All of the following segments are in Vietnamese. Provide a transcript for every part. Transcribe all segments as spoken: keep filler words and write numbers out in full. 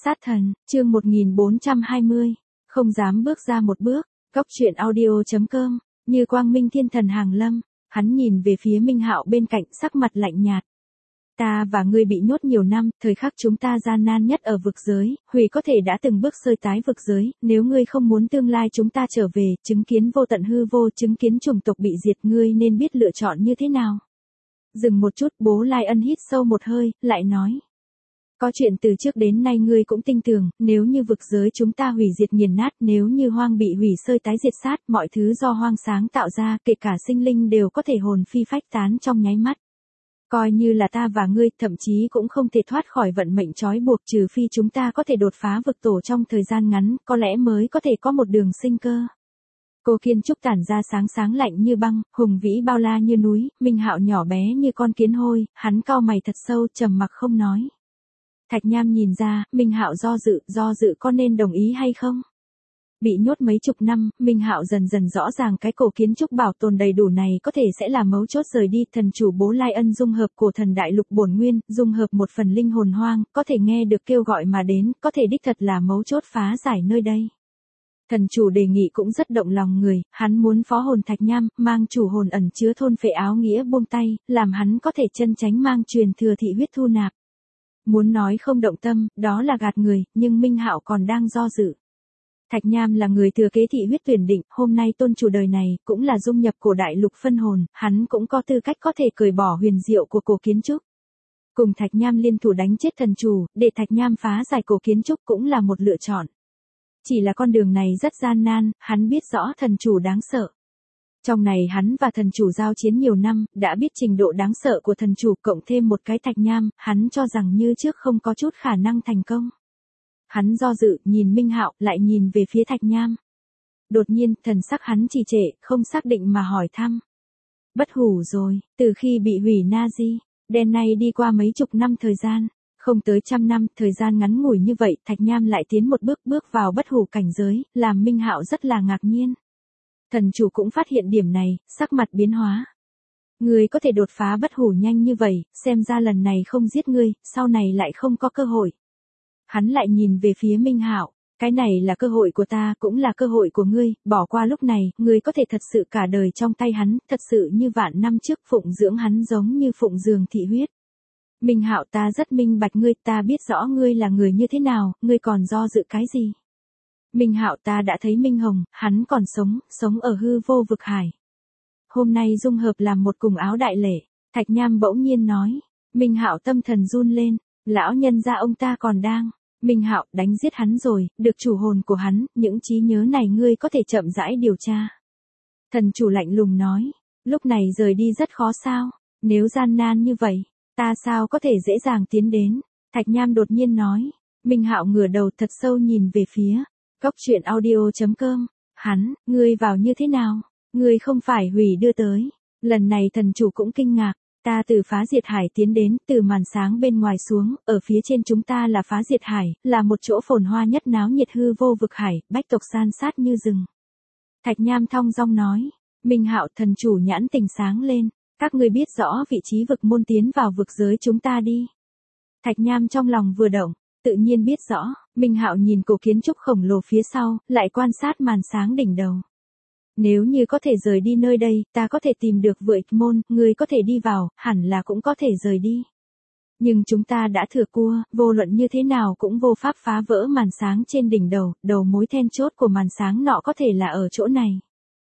Sát thần, chương một nghìn bốn trăm hai mươi, không dám bước ra một bước, góc truyện audio.com, như quang minh thiên thần hàng lâm, hắn nhìn về phía Minh Hạo bên cạnh sắc mặt lạnh nhạt. Ta và ngươi bị nhốt nhiều năm, thời khắc chúng ta gian nan nhất ở vực giới, Hủy có thể đã từng bước sơi tái vực giới, nếu ngươi không muốn tương lai chúng ta trở về, chứng kiến vô tận hư vô, chứng kiến chủng tộc bị diệt, ngươi nên biết lựa chọn như thế nào. Dừng một chút, Bố Lai Ân hít sâu một hơi, lại nói. Có chuyện từ trước đến nay ngươi cũng tin tưởng, nếu như vực giới chúng ta hủy diệt nghiền nát, nếu như hoang bị hủy sơi tái diệt sát, mọi thứ do hoang sáng tạo ra, kể cả sinh linh đều có thể hồn phi phách tán trong nháy mắt. Coi như là ta và ngươi, thậm chí cũng không thể thoát khỏi vận mệnh trói buộc, trừ phi chúng ta có thể đột phá vực tổ trong thời gian ngắn, có lẽ mới có thể có một đường sinh cơ. Cô Kiên Trúc tản ra sáng sáng lạnh như băng, hùng vĩ bao la như núi, Minh Hạo nhỏ bé như con kiến hôi, hắn cau mày thật sâu, trầm mặc không nói. Thạch Nham nhìn ra, Minh Hạo do dự, do dự có nên đồng ý hay không? Bị nhốt mấy chục năm, Minh Hạo dần dần rõ ràng cái cổ kiến trúc bảo tồn đầy đủ này có thể sẽ là mấu chốt rời đi. Thần chủ Bố Lai Ân dung hợp cổ thần đại lục bổn nguyên, dung hợp một phần linh hồn hoang, có thể nghe được kêu gọi mà đến, có thể đích thật là mấu chốt phá giải nơi đây. Thần chủ đề nghị cũng rất động lòng người, hắn muốn phó hồn Thạch Nham, mang chủ hồn ẩn chứa thôn phệ áo nghĩa buông tay, làm hắn có thể chân chánh mang truyền thừa thị huyết thu nạp. Muốn nói không động tâm, đó là gạt người, nhưng Minh Hạo còn đang do dự. Thạch Nham là người thừa kế thị huyết tuyển định, hôm nay tôn chủ đời này, cũng là dung nhập cổ đại lục phân hồn, hắn cũng có tư cách có thể cởi bỏ huyền diệu của cổ kiến trúc. Cùng Thạch Nham liên thủ đánh chết thần chủ, để Thạch Nham phá giải cổ kiến trúc cũng là một lựa chọn. Chỉ là con đường này rất gian nan, hắn biết rõ thần chủ đáng sợ. Trong này hắn và thần chủ giao chiến nhiều năm, đã biết trình độ đáng sợ của thần chủ, cộng thêm một cái Thạch Nham, hắn cho rằng như trước không có chút khả năng thành công. Hắn do dự, nhìn Minh Hạo, lại nhìn về phía Thạch Nham. Đột nhiên, thần sắc hắn trì trệ, không xác định mà hỏi thăm. Bất hủ rồi, từ khi bị hủy Nazi, đen này đi qua mấy chục năm thời gian, không tới trăm năm, thời gian ngắn ngủi như vậy, Thạch Nham lại tiến một bước bước vào bất hủ cảnh giới, làm Minh Hạo rất là ngạc nhiên. Thần chủ cũng phát hiện điểm này, sắc mặt biến hóa. Ngươi có thể đột phá bất hủ nhanh như vậy, xem ra lần này không giết ngươi, sau này lại không có cơ hội. Hắn lại nhìn về phía Minh Hạo, cái này là cơ hội của ta, cũng là cơ hội của ngươi, bỏ qua lúc này, ngươi có thể thật sự cả đời trong tay hắn, thật sự như vạn năm trước phụng dưỡng hắn giống như phụng dường thị huyết. Minh Hạo, ta rất minh bạch ngươi, ta biết rõ ngươi là người như thế nào, ngươi còn do dự cái gì? Minh Hạo, ta đã thấy Minh Hồng, hắn còn sống, sống ở hư vô vực hải. Hôm nay dung hợp làm một cùng áo đại lễ, Thạch Nham bỗng nhiên nói. Minh Hạo tâm thần run lên, lão nhân gia ông ta còn đang. Minh Hạo, đánh giết hắn rồi, được chủ hồn của hắn, những trí nhớ này ngươi có thể chậm rãi điều tra. Thần chủ lạnh lùng nói, lúc này rời đi rất khó sao, nếu gian nan như vậy, ta sao có thể dễ dàng tiến đến. Thạch Nham đột nhiên nói. Minh Hạo ngửa đầu thật sâu nhìn về phía góc truyện audio.com, hắn, ngươi vào như thế nào? Ngươi không phải Hủy đưa tới. Lần này thần chủ cũng kinh ngạc, ta từ phá diệt hải tiến đến, từ màn sáng bên ngoài xuống, ở phía trên chúng ta là phá diệt hải, là một chỗ phồn hoa nhất náo nhiệt hư vô vực hải, bách tộc san sát như rừng. Thạch Nham thong dong nói. Minh Hạo, thần chủ nhãn tình sáng lên, các ngươi biết rõ vị trí vực môn tiến vào vực giới chúng ta đi. Thạch Nham trong lòng vừa động, tự nhiên biết rõ. Minh Hạo nhìn cổ kiến trúc khổng lồ phía sau, lại quan sát màn sáng đỉnh đầu. Nếu như có thể rời đi nơi đây, ta có thể tìm được vực môn, ngươi có thể đi vào, hẳn là cũng có thể rời đi. Nhưng chúng ta đã thừa cua, vô luận như thế nào cũng vô pháp phá vỡ màn sáng trên đỉnh đầu, đầu mối then chốt của màn sáng nọ có thể là ở chỗ này.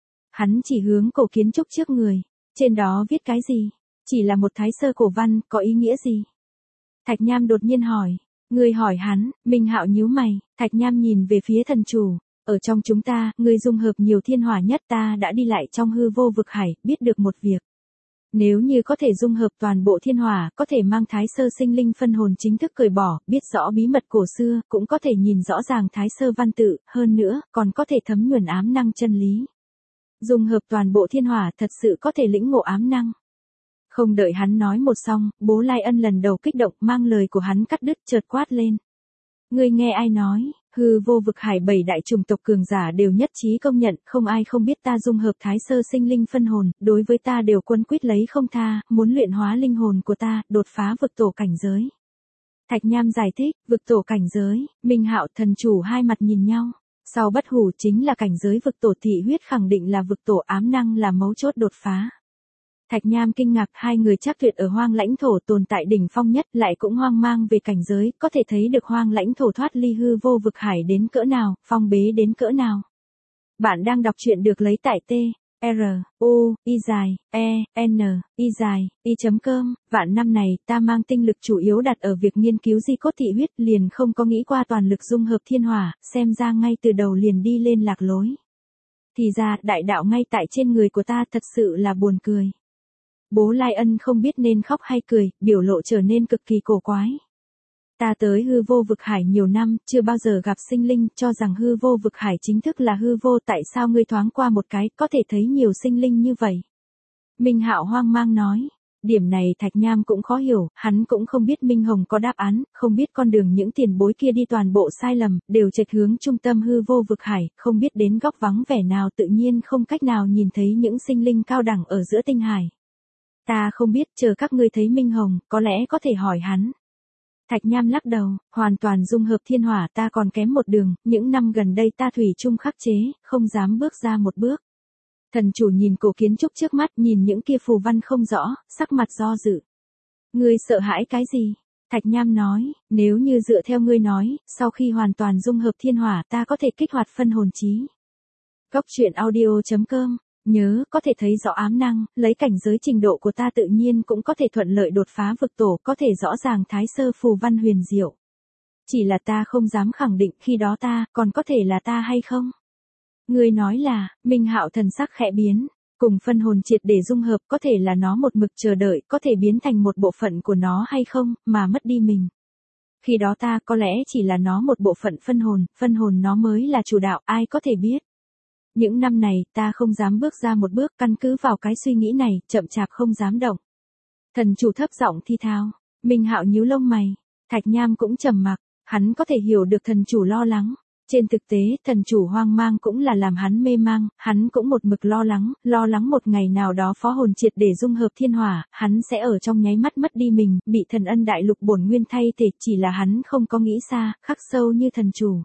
Hắn chỉ hướng cổ kiến trúc trước người, trên đó viết cái gì? Chỉ là một thái sơ cổ văn, có ý nghĩa gì? Thạch Nham đột nhiên hỏi. Ngươi hỏi hắn. Minh Hạo nhíu mày, Thạch Nham nhìn về phía thần chủ. Ở trong chúng ta, ngươi dung hợp nhiều thiên hỏa nhất, ta đã đi lại trong hư vô vực hải, biết được một việc. Nếu như có thể dung hợp toàn bộ thiên hỏa, có thể mang thái sơ sinh linh phân hồn chính thức cởi bỏ, biết rõ bí mật cổ xưa, cũng có thể nhìn rõ ràng thái sơ văn tự, hơn nữa, còn có thể thấm nhuần ám năng chân lý. Dung hợp toàn bộ thiên hỏa thật sự có thể lĩnh ngộ ám năng. Không đợi hắn nói một xong, Bố Lai Ân lần đầu kích động, mang lời của hắn cắt đứt, chợt quát lên. Ngươi nghe ai nói? Hư vô vực hải bảy đại chủng tộc cường giả đều nhất trí công nhận, không ai không biết ta dung hợp thái sơ sinh linh phân hồn, đối với ta đều quân quyết lấy không tha, muốn luyện hóa linh hồn của ta, đột phá vực tổ cảnh giới. Thạch Nham giải thích, vực tổ cảnh giới, Minh Hạo thần chủ hai mặt nhìn nhau. Sau bất hủ chính là cảnh giới vực tổ, thị huyết khẳng định là vực tổ, ám năng là mấu chốt đột phá. Thạch Nham kinh ngạc, hai người chắc tuyệt ở hoang lãnh thổ tồn tại đỉnh phong nhất, lại cũng hoang mang về cảnh giới, có thể thấy được hoang lãnh thổ thoát ly hư vô vực hải đến cỡ nào, phong bế đến cỡ nào. Bạn đang đọc truyện được lấy tại T, R, U, Y dài, E, N, Y dài, Y chấm cơm. Vạn năm này, ta mang tinh lực chủ yếu đặt ở việc nghiên cứu di cốt thị huyết, liền không có nghĩ qua toàn lực dung hợp thiên hỏa, xem ra ngay từ đầu liền đi lên lạc lối. Thì ra, đại đạo ngay tại trên người của ta, thật sự là buồn cười. Bố Lai Ân không biết nên khóc hay cười, biểu lộ trở nên cực kỳ cổ quái. Ta tới hư vô vực hải nhiều năm, chưa bao giờ gặp sinh linh, cho rằng hư vô vực hải chính thức là hư vô, tại sao ngươi thoáng qua một cái, có thể thấy nhiều sinh linh như vậy? Minh Hạo hoang mang nói. Điểm này Thạch Nham cũng khó hiểu, hắn cũng không biết Minh Hồng có đáp án, không biết con đường những tiền bối kia đi toàn bộ sai lầm, đều chệch hướng trung tâm hư vô vực hải, không biết đến góc vắng vẻ nào, tự nhiên không cách nào nhìn thấy những sinh linh cao đẳng ở giữa tinh hải. Ta không biết, chờ các ngươi thấy Minh Hồng, có lẽ có thể hỏi hắn. Thạch Nham lắc đầu, hoàn toàn dung hợp thiên hỏa ta còn kém một đường, những năm gần đây ta thủy chung khắc chế, không dám bước ra một bước. Thần chủ nhìn cổ kiến trúc trước mắt, nhìn những kia phù văn không rõ, sắc mặt do dự. Ngươi sợ hãi cái gì? Thạch Nham nói, nếu như dựa theo ngươi nói, sau khi hoàn toàn dung hợp thiên hỏa ta có thể kích hoạt phân hồn trí. Góc truyện audio chấm com. Nhớ, có thể thấy rõ ám năng, lấy cảnh giới trình độ của ta tự nhiên cũng có thể thuận lợi đột phá vực tổ, có thể rõ ràng thái sơ phù văn huyền diệu. Chỉ là ta không dám khẳng định khi đó ta, còn có thể là ta hay không? Ngươi nói là, Minh Hạo thần sắc khẽ biến, cùng phân hồn triệt để dung hợp, có thể là nó một mực chờ đợi, có thể biến thành một bộ phận của nó hay không, mà mất đi mình. Khi đó ta có lẽ chỉ là nó một bộ phận phân hồn, phân hồn nó mới là chủ đạo, ai có thể biết. Những năm này, ta không dám bước ra một bước, căn cứ vào cái suy nghĩ này, chậm chạp không dám động. Thần chủ thấp giọng thi thao, Minh Hạo nhíu lông mày, Thạch Nham cũng trầm mặc, hắn có thể hiểu được thần chủ lo lắng. Trên thực tế, thần chủ hoang mang cũng là làm hắn mê mang, hắn cũng một mực lo lắng, lo lắng một ngày nào đó phó hồn triệt để dung hợp thiên hỏa, hắn sẽ ở trong nháy mắt mất đi mình, bị thần ân đại lục bổn nguyên thay thế, chỉ là hắn không có nghĩ xa, khắc sâu như thần chủ.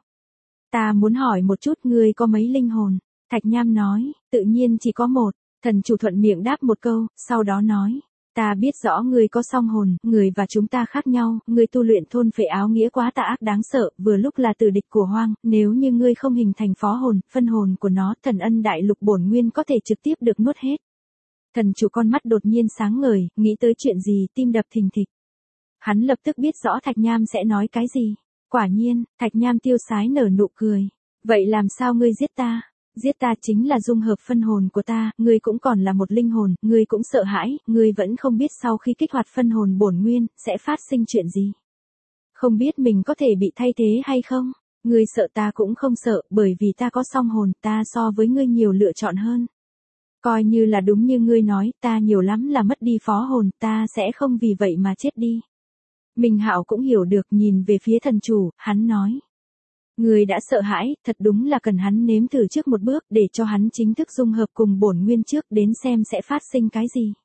Ta muốn hỏi một chút, ngươi có mấy linh hồn? Thạch Nham nói, tự nhiên chỉ có một. Thần chủ thuận miệng đáp một câu, sau đó nói, ta biết rõ ngươi có song hồn, người và chúng ta khác nhau, ngươi tu luyện thôn phệ áo nghĩa quá tà ác đáng sợ, vừa lúc là tử địch của hoang, nếu như ngươi không hình thành phó hồn, phân hồn của nó, thần ân đại lục bổn nguyên có thể trực tiếp được nuốt hết. Thần chủ con mắt đột nhiên sáng ngời, nghĩ tới chuyện gì, tim đập thình thịch. Hắn lập tức biết rõ Thạch Nham sẽ nói cái gì. Quả nhiên, Thạch Nham tiêu sái nở nụ cười. Vậy làm sao ngươi giết ta? Giết ta chính là dung hợp phân hồn của ta, ngươi cũng còn là một linh hồn, ngươi cũng sợ hãi, ngươi vẫn không biết sau khi kích hoạt phân hồn bổn nguyên, sẽ phát sinh chuyện gì. Không biết mình có thể bị thay thế hay không? Ngươi sợ ta cũng không sợ, bởi vì ta có song hồn, ta so với ngươi nhiều lựa chọn hơn. Coi như là đúng như ngươi nói, ta nhiều lắm là mất đi phó hồn, ta sẽ không vì vậy mà chết đi. Minh Hạo cũng hiểu được, nhìn về phía thần chủ, hắn nói. Người đã sợ hãi, thật đúng là cần hắn nếm thử trước một bước, để cho hắn chính thức dung hợp cùng bổn nguyên trước, đến xem sẽ phát sinh cái gì.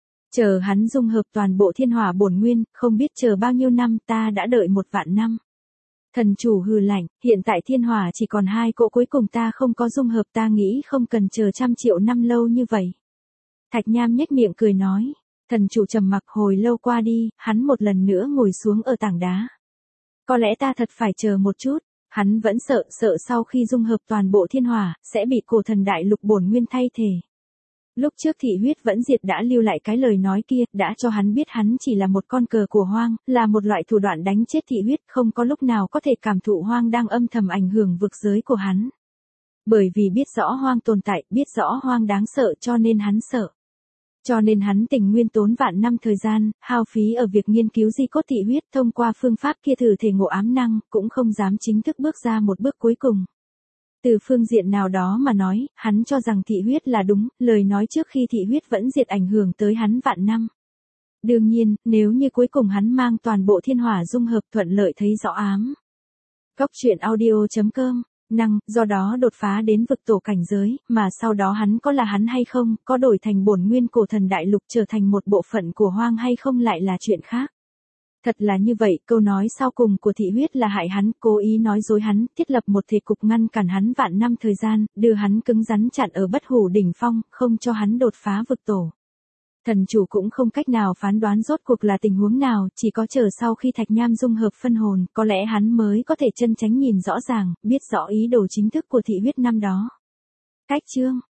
Chờ hắn dung hợp toàn bộ thiên hỏa bổn nguyên, không biết chờ bao nhiêu năm, ta đã đợi một vạn năm. Thần chủ hừ lạnh, hiện tại thiên hỏa chỉ còn hai cỗ cuối cùng ta không có dung hợp, ta nghĩ không cần chờ trăm triệu năm lâu như vậy. Thạch Nham nhếch miệng cười nói, thần chủ trầm mặc hồi lâu qua đi, hắn một lần nữa ngồi xuống ở tảng đá. Có lẽ ta thật phải chờ một chút. Hắn vẫn sợ, sợ sau khi dung hợp toàn bộ thiên hỏa, sẽ bị cổ thần đại lục bổn nguyên thay thế. Lúc trước thị huyết vẫn diệt đã lưu lại cái lời nói kia, đã cho hắn biết hắn chỉ là một con cờ của hoang, là một loại thủ đoạn đánh chết thị huyết, không có lúc nào có thể cảm thụ hoang đang âm thầm ảnh hưởng vực giới của hắn. Bởi vì biết rõ hoang tồn tại, biết rõ hoang đáng sợ cho nên hắn sợ. Cho nên hắn tình nguyên tốn vạn năm thời gian, hao phí ở việc nghiên cứu di cốt thị huyết, thông qua phương pháp kia thử thể ngộ ám năng, cũng không dám chính thức bước ra một bước cuối cùng. Từ phương diện nào đó mà nói, hắn cho rằng thị huyết là đúng, lời nói trước khi thị huyết vẫn diệt ảnh hưởng tới hắn vạn năm. Đương nhiên, nếu như cuối cùng hắn mang toàn bộ thiên hỏa dung hợp thuận lợi thấy rõ ám. Góc truyện audio chấm com năng, do đó đột phá đến vực tổ cảnh giới, mà sau đó hắn có là hắn hay không, có đổi thành bổn nguyên cổ thần đại lục trở thành một bộ phận của hoang hay không lại là chuyện khác. Thật là như vậy, câu nói sau cùng của thị huyết là hại hắn, cố ý nói dối hắn, thiết lập một thể cục ngăn cản hắn vạn năm thời gian, đưa hắn cứng rắn chặn ở bất hủ đỉnh phong, không cho hắn đột phá vực tổ. Thần chủ cũng không cách nào phán đoán rốt cuộc là tình huống nào, chỉ có chờ sau khi thạch nham dung hợp phân hồn, có lẽ hắn mới có thể chân chánh nhìn rõ ràng, biết rõ ý đồ chính thức của thị huyết năm đó. Cách chương